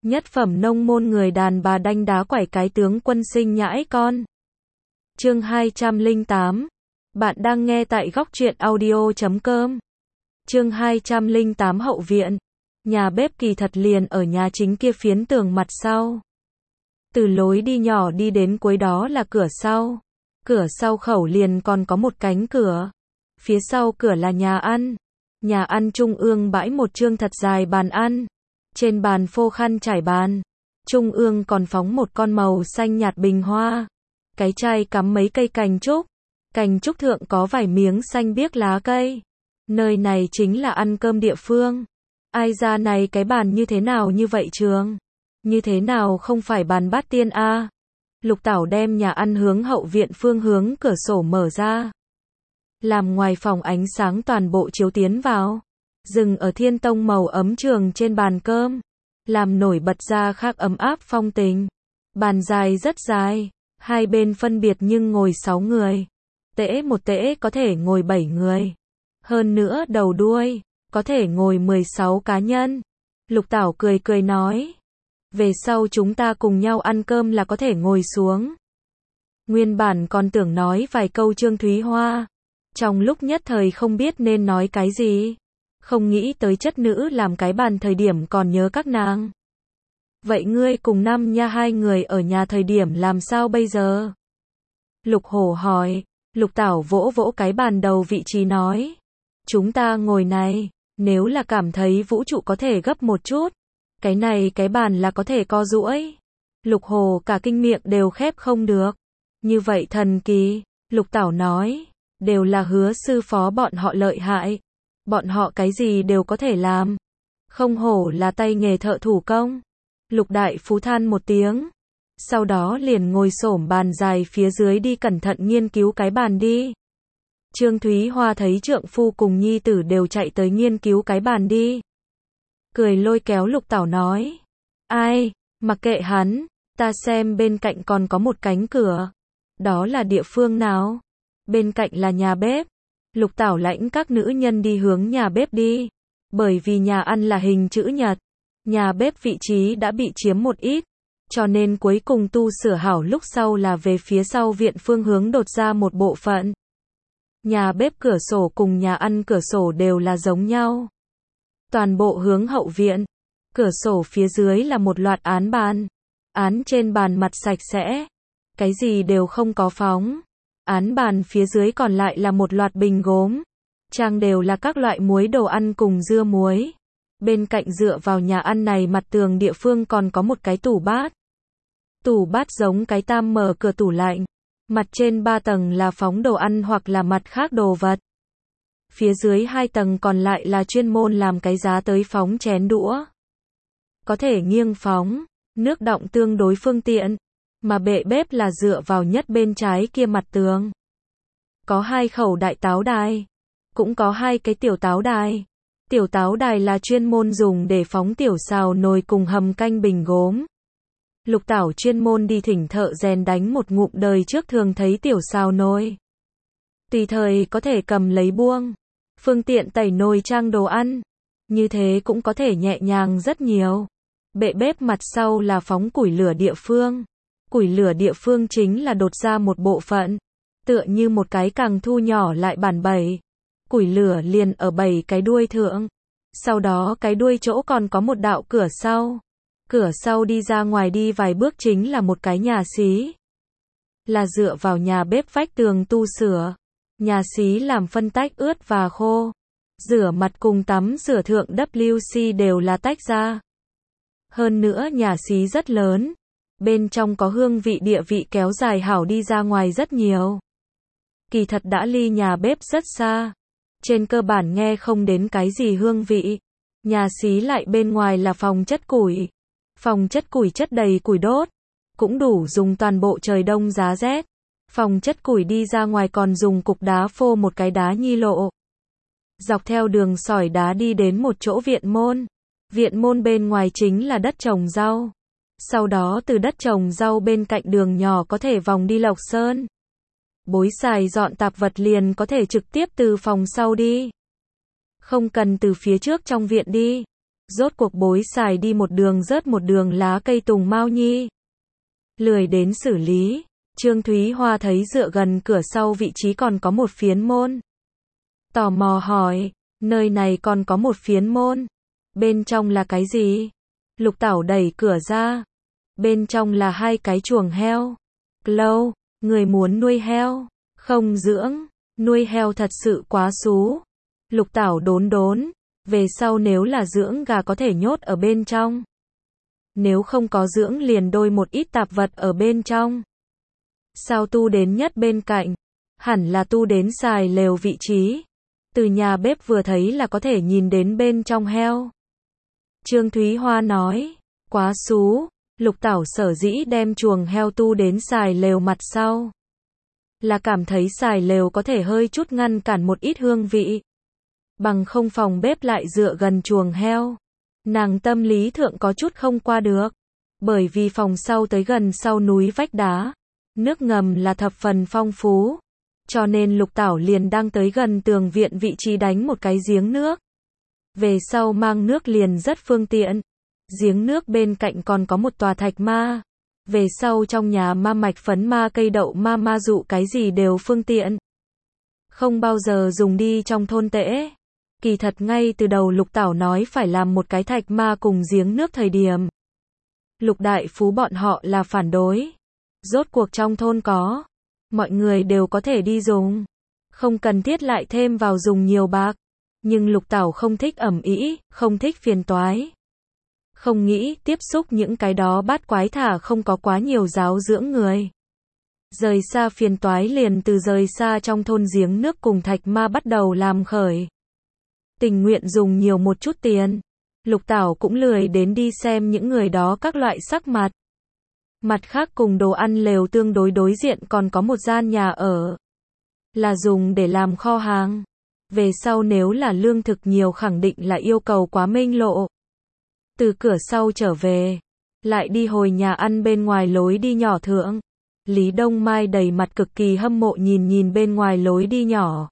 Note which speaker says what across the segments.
Speaker 1: Nhất phẩm nông môn người đàn bà đanh đá quẩy cái tướng quân sinh nhãi con. Chương 208. Bạn đang nghe tại góc truyện audio.com. Chương 208 hậu viện. Nhà bếp kỳ thật liền ở nhà chính kia phiến tường mặt sau. Từ lối đi nhỏ đi đến cuối đó là cửa sau. Cửa sau khẩu liền còn có một cánh cửa. Phía sau cửa là nhà ăn. Nhà ăn trung ương bãi một chương thật dài bàn ăn. Trên bàn phô khăn trải bàn. Trung ương còn phóng một con màu xanh nhạt bình hoa. Cái chai cắm mấy cây cành trúc. Cành trúc thượng có vài miếng xanh biếc lá cây. Nơi này chính là ăn cơm địa phương. Ai ra này cái bàn như thế nào như vậy trường? Như thế nào không phải bàn bát tiên a? Lục Tảo đem nhà ăn hướng hậu viện phương hướng cửa sổ mở ra. Làm ngoài phòng ánh sáng toàn bộ chiếu tiến vào. Dừng ở thiên tông màu ấm trường trên bàn cơm. Làm nổi bật ra khác ấm áp phong tình. Bàn dài rất dài. Hai bên phân biệt nhưng ngồi 6 người. Tễ một tễ có thể ngồi 7 người. Hơn nữa đầu đuôi, có thể ngồi 16 cá nhân. Lục Tảo cười cười nói. Về sau chúng ta cùng nhau ăn cơm là có thể ngồi xuống. Nguyên bản còn tưởng nói vài câu Trương Thúy Hoa. Trong lúc nhất thời không biết nên nói cái gì. Không nghĩ tới chất nữ làm cái bàn thời điểm còn nhớ các nàng. Vậy ngươi cùng Năm Nha hai người ở nhà thời điểm làm sao bây giờ? Lục Hổ hỏi. Lục Tảo vỗ vỗ cái bàn đầu vị trí nói. Chúng ta ngồi này, nếu là cảm thấy vũ trụ có thể gấp một chút. Cái này cái bàn là có thể co duỗi. Lục Hồ cả kinh miệng đều khép không được. Như vậy thần kỳ, Lục Tảo nói. Đều là Hứa sư phó bọn họ lợi hại. Bọn họ cái gì đều có thể làm. Không hổ là tay nghề thợ thủ công. Lục Đại Phú than một tiếng. Sau đó liền ngồi xổm bàn dài phía dưới đi cẩn thận nghiên cứu cái bàn đi. Trương Thúy Hoa thấy trượng phu cùng nhi tử đều chạy tới nghiên cứu cái bàn đi. Cười lôi kéo Lục Tảo nói. Ai, mặc kệ hắn, ta xem bên cạnh còn có một cánh cửa. Đó là địa phương nào? Bên cạnh là nhà bếp. Lục Tảo lãnh các nữ nhân đi hướng nhà bếp đi. Bởi vì nhà ăn là hình chữ nhật. Nhà bếp vị trí đã bị chiếm một ít. Cho nên cuối cùng tu sửa hảo lúc sau là về phía sau viện phương hướng đột ra một bộ phận. Nhà bếp cửa sổ cùng nhà ăn cửa sổ đều là giống nhau. Toàn bộ hướng hậu viện. Cửa sổ phía dưới là một loạt án bàn. Án trên bàn mặt sạch sẽ. Cái gì đều không có phóng. Án bàn phía dưới còn lại là một loạt bình gốm. Trang đều là các loại muối đồ ăn cùng dưa muối. Bên cạnh dựa vào nhà ăn này mặt tường địa phương còn có một cái tủ bát. Tủ bát giống cái tam mở cửa tủ lạnh. Mặt trên 3 tầng là phóng đồ ăn hoặc là mặt khác đồ vật. Phía dưới 2 tầng còn lại là chuyên môn làm cái giá tới phóng chén đũa. Có thể nghiêng phóng, nước đọng tương đối phương tiện. Mà bệ bếp là dựa vào nhất bên trái kia mặt tường. Có 2 khẩu đại táo đài. Cũng có 2 cái tiểu táo đài. Tiểu táo đài là chuyên môn dùng để phóng tiểu xào nồi cùng hầm canh bình gốm. Lục Tảo chuyên môn đi thỉnh thợ rèn đánh một ngụm đời trước thường thấy tiểu xào nồi. Tùy thời có thể cầm lấy buông. Phương tiện tẩy nồi trang đồ ăn. Như thế cũng có thể nhẹ nhàng rất nhiều. Bệ bếp mặt sau là phóng củi lửa địa phương. Củi lửa địa phương chính là đột ra một bộ phận. Tựa như một cái càng thu nhỏ lại bản 7. Củi lửa liền ở 7 cái đuôi thượng. Sau đó cái đuôi chỗ còn có một đạo cửa sau. Cửa sau đi ra ngoài đi vài bước chính là một cái nhà xí. Là dựa vào nhà bếp vách tường tu sửa. Nhà xí làm phân tách ướt và khô. Rửa mặt cùng tắm rửa thượng WC đều là tách ra. Hơn nữa nhà xí rất lớn. Bên trong có hương vị địa vị kéo dài hảo đi ra ngoài rất nhiều. Kỳ thật đã ly nhà bếp rất xa. Trên cơ bản nghe không đến cái gì hương vị. Nhà xí lại bên ngoài là phòng chất củi. Phòng chất củi chất đầy củi đốt. Cũng đủ dùng toàn bộ trời đông giá rét. Phòng chất củi đi ra ngoài còn dùng cục đá phô một cái đá nhi lộ. Dọc theo đường sỏi đá đi đến một chỗ viện môn. Viện môn bên ngoài chính là đất trồng rau. Sau đó từ đất trồng rau bên cạnh đường nhỏ có thể vòng đi Lộc Sơn. Bối xài dọn tạp vật liền có thể trực tiếp từ phòng sau đi. Không cần từ phía trước trong viện đi. Rốt cuộc bối xài đi một đường rớt một đường lá cây tùng mao nhi. Lười đến xử lý. Trương Thúy Hoa thấy dựa gần cửa sau vị trí còn có một phiến môn. Tò mò hỏi, nơi này còn có một phiến môn. Bên trong là cái gì? Lục Tảo đẩy cửa ra. Bên trong là 2 cái chuồng heo. Lâu, người muốn nuôi heo, không dưỡng, nuôi heo thật sự quá xú. Lục Tảo đốn đốn, về sau nếu là dưỡng gà có thể nhốt ở bên trong. Nếu không có dưỡng liền đôi một ít tạp vật ở bên trong. Sao tu đến nhất bên cạnh? Hẳn là tu đến xài lều vị trí. Từ nhà bếp vừa thấy là có thể nhìn đến bên trong heo. Trương Thúy Hoa nói, quá xú. Lục Tảo sở dĩ đem chuồng heo tu đến xài lều mặt sau. Là cảm thấy xài lều có thể hơi chút ngăn cản một ít hương vị. Bằng không phòng bếp lại dựa gần chuồng heo. Nàng tâm lý thượng có chút không qua được. Bởi vì phòng sau tới gần sau núi vách đá. Nước ngầm là thập phần phong phú. Cho nên Lục Tảo liền đang tới gần tường viện vị trí đánh một cái giếng nước. Về sau mang nước liền rất phương tiện. Giếng nước bên cạnh còn có một tòa thạch ma. Về sau trong nhà ma mạch phấn ma cây đậu ma dụ cái gì đều phương tiện. Không bao giờ dùng đi trong thôn tễ. Kỳ thật ngay từ đầu Lục Tảo nói phải làm một cái thạch ma cùng giếng nước thời điểm. Lục đại phú bọn họ là phản đối. Rốt cuộc trong thôn có. Mọi người đều có thể đi dùng. Không cần thiết lại thêm vào dùng nhiều bạc. Nhưng Lục Tảo không thích ẩm ĩ, không thích phiền toái. Không nghĩ tiếp xúc những cái đó bát quái thả không có quá nhiều giáo dưỡng người. Rời xa phiền toái liền từ rời xa trong thôn giếng nước cùng thạch ma bắt đầu làm khởi. Tình nguyện dùng nhiều một chút tiền. Lục Tảo cũng lười đến đi xem những người đó các loại sắc mặt. Mặt khác cùng đồ ăn lều tương đối đối diện còn có một gian nhà ở. Là dùng để làm kho hàng. Về sau nếu là lương thực nhiều khẳng định là yêu cầu quá minh lộ. Từ cửa sau trở về. Lại đi hồi nhà ăn bên ngoài lối đi nhỏ thượng. Lý Đông Mai đầy mặt cực kỳ hâm mộ nhìn bên ngoài lối đi nhỏ.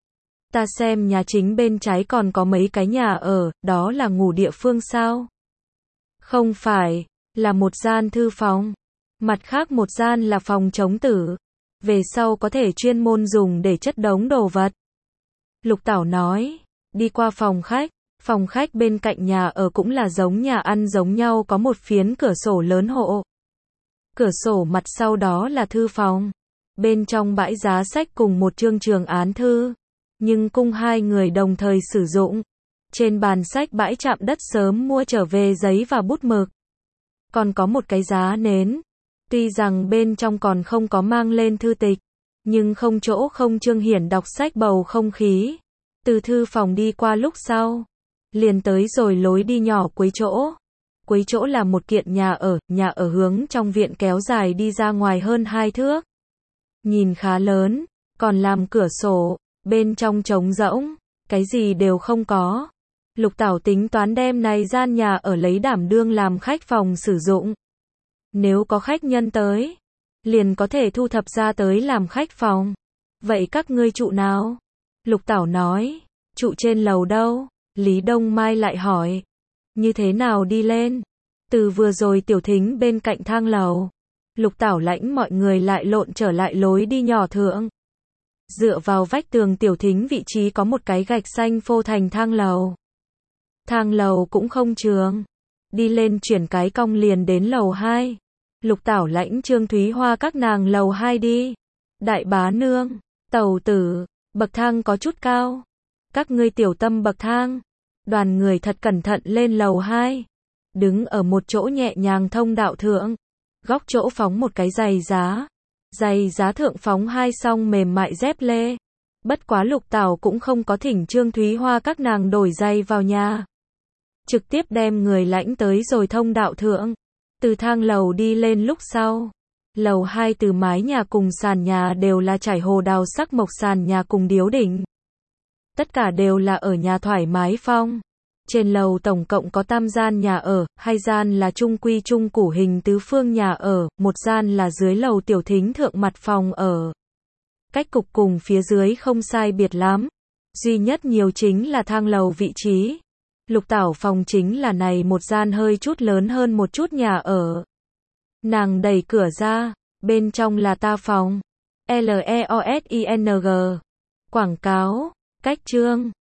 Speaker 1: Ta xem nhà chính bên trái còn có mấy cái nhà ở, đó là ngủ địa phương sao? Không phải, là một gian thư phòng. Mặt khác một gian là phòng chống tử. Về sau có thể chuyên môn dùng để chất đống đồ vật. Lục Tảo nói, đi qua phòng khách bên cạnh nhà ở cũng là giống nhà ăn giống nhau có một phiến cửa sổ lớn hộ. Cửa sổ mặt sau đó là thư phòng. Bên trong bãi giá sách cùng một chương trường án thư. Nhưng cung 2 người đồng thời sử dụng. Trên bàn sách bãi chạm đất sớm mua trở về giấy và bút mực. Còn có một cái giá nến. Tuy rằng bên trong còn không có mang lên thư tịch. Nhưng không chỗ không chương hiển đọc sách bầu không khí. Từ thư phòng đi qua lúc sau. Liền tới rồi lối đi nhỏ cuối chỗ. Cuối chỗ là một kiện nhà ở hướng trong viện kéo dài đi ra ngoài hơn 2 thước. Nhìn khá lớn, còn làm cửa sổ, bên trong trống rỗng, cái gì đều không có. Lục Tảo tính toán đem này gian nhà ở lấy đảm đương làm khách phòng sử dụng. Nếu có khách nhân tới, liền có thể thu thập ra tới làm khách phòng. Vậy các ngươi trụ nào? Lục Tảo nói, trụ trên lầu đâu? Lý Đông Mai lại hỏi, như thế nào đi lên? Từ vừa rồi Tiểu Thính bên cạnh thang lầu. Lục Tảo lãnh mọi người lại lộn trở lại lối đi nhỏ thượng. Dựa vào vách tường Tiểu Thính vị trí có một cái gạch xanh phô thành thang lầu. Thang lầu cũng không trường. Đi lên chuyển cái cong liền đến lầu 2. Lục Tảo lãnh Trương Thúy Hoa các nàng lầu 2 đi. Đại bá nương, tẩu tử, bậc thang có chút cao. Các ngươi tiểu tâm bậc thang. Đoàn người thật cẩn thận lên lầu 2. Đứng ở một chỗ nhẹ nhàng thông đạo thượng. Góc chỗ phóng một cái giày giá. Giày giá thượng phóng 2 song mềm mại dép lê. Bất quá Lục Tảo cũng không có thỉnh Trương Thúy Hoa các nàng đổi giày vào nhà. Trực tiếp đem người lãnh tới rồi thông đạo thượng. Từ thang lầu đi lên lúc sau. Lầu 2 từ mái nhà cùng sàn nhà đều là trải hồ đào sắc mộc sàn nhà cùng điếu đỉnh. Tất cả đều là ở nhà thoải mái phong. Trên lầu tổng cộng có 3 gian nhà ở, 2 gian là trung quy trung củ hình tứ phương nhà ở, 1 gian là dưới lầu Tiểu Thính thượng mặt phòng ở. Cách cục cùng phía dưới không sai biệt lắm. Duy nhất nhiều chính là thang lầu vị trí. Lục Tảo phòng chính là này một gian hơi chút lớn hơn một chút nhà ở. Nàng đẩy cửa ra, bên trong là ta phòng. LEOSING. Quảng cáo, cách chương.